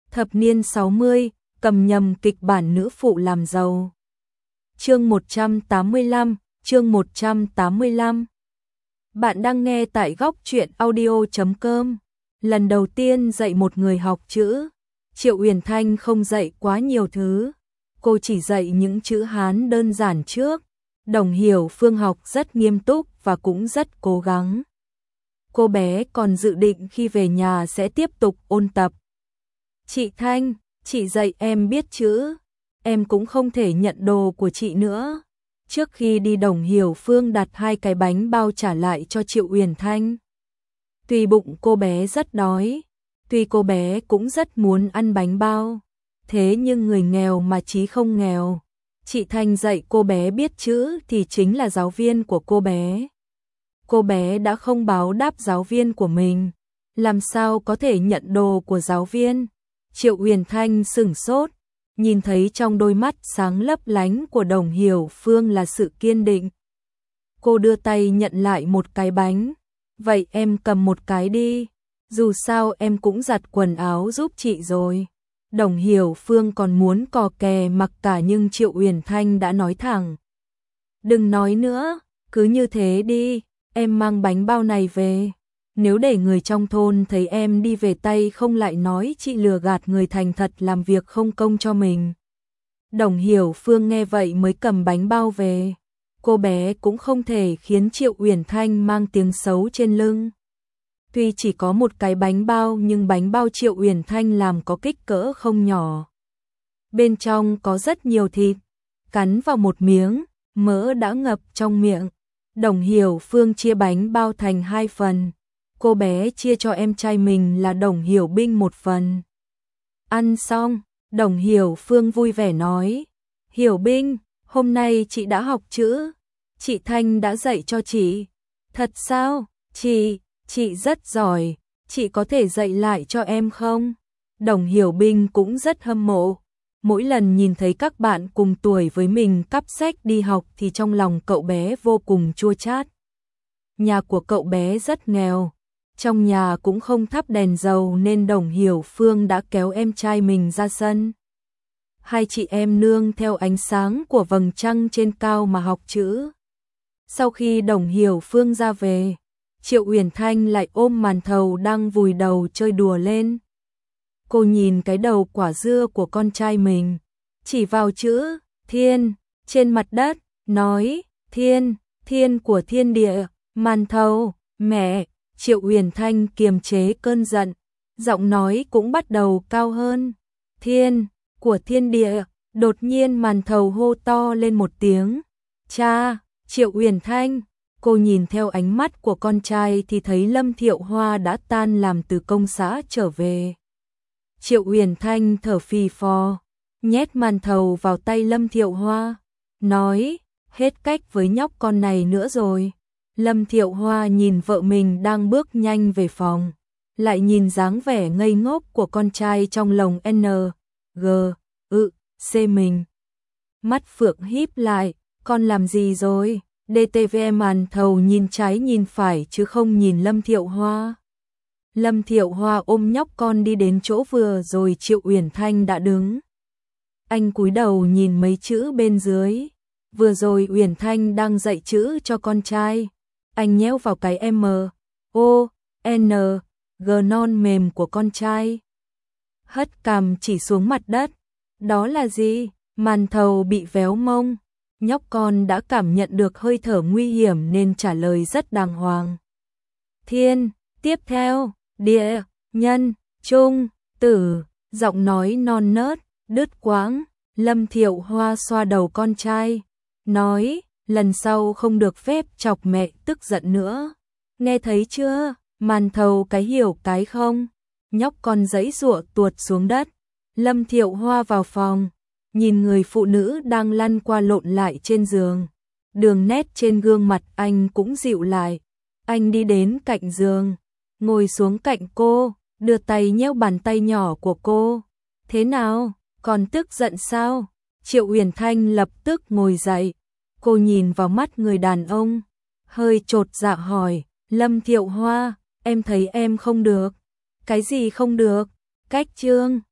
Thập niên 60, cầm nhầm kịch bản nữ phụ làm giàu. Chương 185, chương 185. Bạn đang nghe tại góc truyện audio.com. Lần đầu tiên dạy một người học chữ, Triệu Uyển Thanh không dạy quá nhiều thứ. Cô chỉ dạy những chữ Hán đơn giản trước. Đồng Hiểu Phương học rất nghiêm túc và cũng rất cố gắng. Cô bé còn dự định khi về nhà sẽ tiếp tục ôn tập. Chị Thanh, chị dạy em biết chữ, em cũng không thể nhận đồ của chị nữa. Trước khi đi Đồng Hiểu Phương đặt 2 cái bánh bao trả lại cho Triệu Uyển Thanh. Tuy bụng cô bé rất đói, tuy cô bé cũng rất muốn ăn bánh bao, thế nhưng người nghèo mà chí không nghèo. Chị Thanh dạy cô bé biết chữ thì chính là giáo viên của cô bé. Cô bé đã không báo đáp giáo viên của mình, làm sao có thể nhận đồ của giáo viên? Triệu Uyển Thanh sửng sốt, nhìn thấy trong đôi mắt sáng lấp lánh của Đồng Hiểu Phương là sự kiên định. Cô đưa tay nhận lại một cái bánh. Vậy em cầm một cái đi, dù sao em cũng giặt quần áo giúp chị rồi. Đồng Hiểu Phương còn muốn cò kè mặc cả nhưng Triệu Uyển Thanh đã nói thẳng. Đừng nói nữa, cứ như thế đi, em mang bánh bao này về. Nếu để người trong thôn thấy em đi về tay không lại nói chị lừa gạt người thành thật làm việc không công cho mình. Đồng Hiểu Phương nghe vậy mới cầm bánh bao về. Cô bé cũng không thể khiến Triệu Uyển Thanh mang tiếng xấu trên lưng. Tuy chỉ có một cái bánh bao nhưng bánh bao Triệu Uyển Thanh làm có kích cỡ không nhỏ. Bên trong có rất nhiều thịt, cắn vào một miếng, mỡ đã ngập trong miệng. Đồng Hiểu Phương chia bánh bao thành 2 phần. Cô bé chia cho em trai mình là Đồng Hiểu Binh 1 phần. Ăn xong, Đồng Hiểu Phương vui vẻ nói, Hiểu Binh, hôm nay chị đã học chữ, chị Thanh đã dạy cho chị. Thật sao? Chị rất giỏi, chị có thể dạy lại cho em không? Đồng Hiểu Binh cũng rất hâm mộ. Mỗi lần nhìn thấy các bạn cùng tuổi với mình cắp sách đi học thì trong lòng cậu bé vô cùng chua chát. Nhà của cậu bé rất nghèo, trong nhà cũng không thắp đèn dầu nên Đồng Hiểu Phương đã kéo em trai mình ra sân. Hai chị em nương theo ánh sáng của vầng trăng trên cao mà học chữ. Sau khi Đồng Hiểu Phương ra về, Triệu Uyển Thanh lại ôm màn thầu đang vùi đầu chơi đùa lên. Cô nhìn cái đầu quả dưa của con trai mình, chỉ vào chữ thiên trên mặt đất, nói thiên của thiên địa, màn thầu, mẹ. Triệu Uyển Thanh kiềm chế cơn giận, giọng nói cũng bắt đầu cao hơn. Thiên của thiên địa, đột nhiên màn thầu hô to lên một tiếng. Cha, Triệu Uyển Thanh, cô nhìn theo ánh mắt của con trai thì thấy Lâm Thiệu Hoa đã tan làm từ công xã trở về. Triệu Uyển Thanh thở phì phò, nhét màn thầu vào tay Lâm Thiệu Hoa, nói, hết cách với nhóc con này nữa rồi. Lâm Thiệu Hoa nhìn vợ mình đang bước nhanh về phòng, lại nhìn dáng vẻ ngây ngốc của con trai trong lồng C mình. Mắt phượng híp lại, con làm gì rồi? DTV màn thầu nhìn trái nhìn phải chứ không nhìn Lâm Thiệu Hoa. Lâm Thiệu Hoa ôm nhóc con đi đến chỗ vừa rồi Triệu Uyển Thanh đã đứng. Anh cúi đầu nhìn mấy chữ bên dưới. Vừa rồi Uyển Thanh đang dạy chữ cho con trai. Anh nhéo vào cái G non mềm của con trai. Hất cằm chỉ xuống mặt đất. Đó là gì? Màn thầu bị véo mông. Nhóc con đã cảm nhận được hơi thở nguy hiểm nên trả lời rất đàng hoàng. Thiên, tiếp theo, địa, nhân, trung, tử, giọng nói non nớt, đứt quãng. Lâm Thiệu Hoa xoa đầu con trai, nói, lần sau không được phép chọc mẹ tức giận nữa. Nghe thấy chưa? Màn thầu cái hiểu cái không? Nhóc con giãy giụa tuột xuống đất. Lâm Thiệu Hoa vào phòng, nhìn người phụ nữ đang lăn qua lộn lại trên giường. Đường nét trên gương mặt anh cũng dịu lại. Anh đi đến cạnh giường, ngồi xuống cạnh cô, đưa tay nhéo bàn tay nhỏ của cô. Thế nào? Còn tức giận sao? Triệu Uyển Thanh lập tức ngồi dậy. Cô nhìn vào mắt người đàn ông, hơi chột dạ hỏi, Lâm Thiệu Hoa, em thấy em không được. Cái gì không được? Cách chương.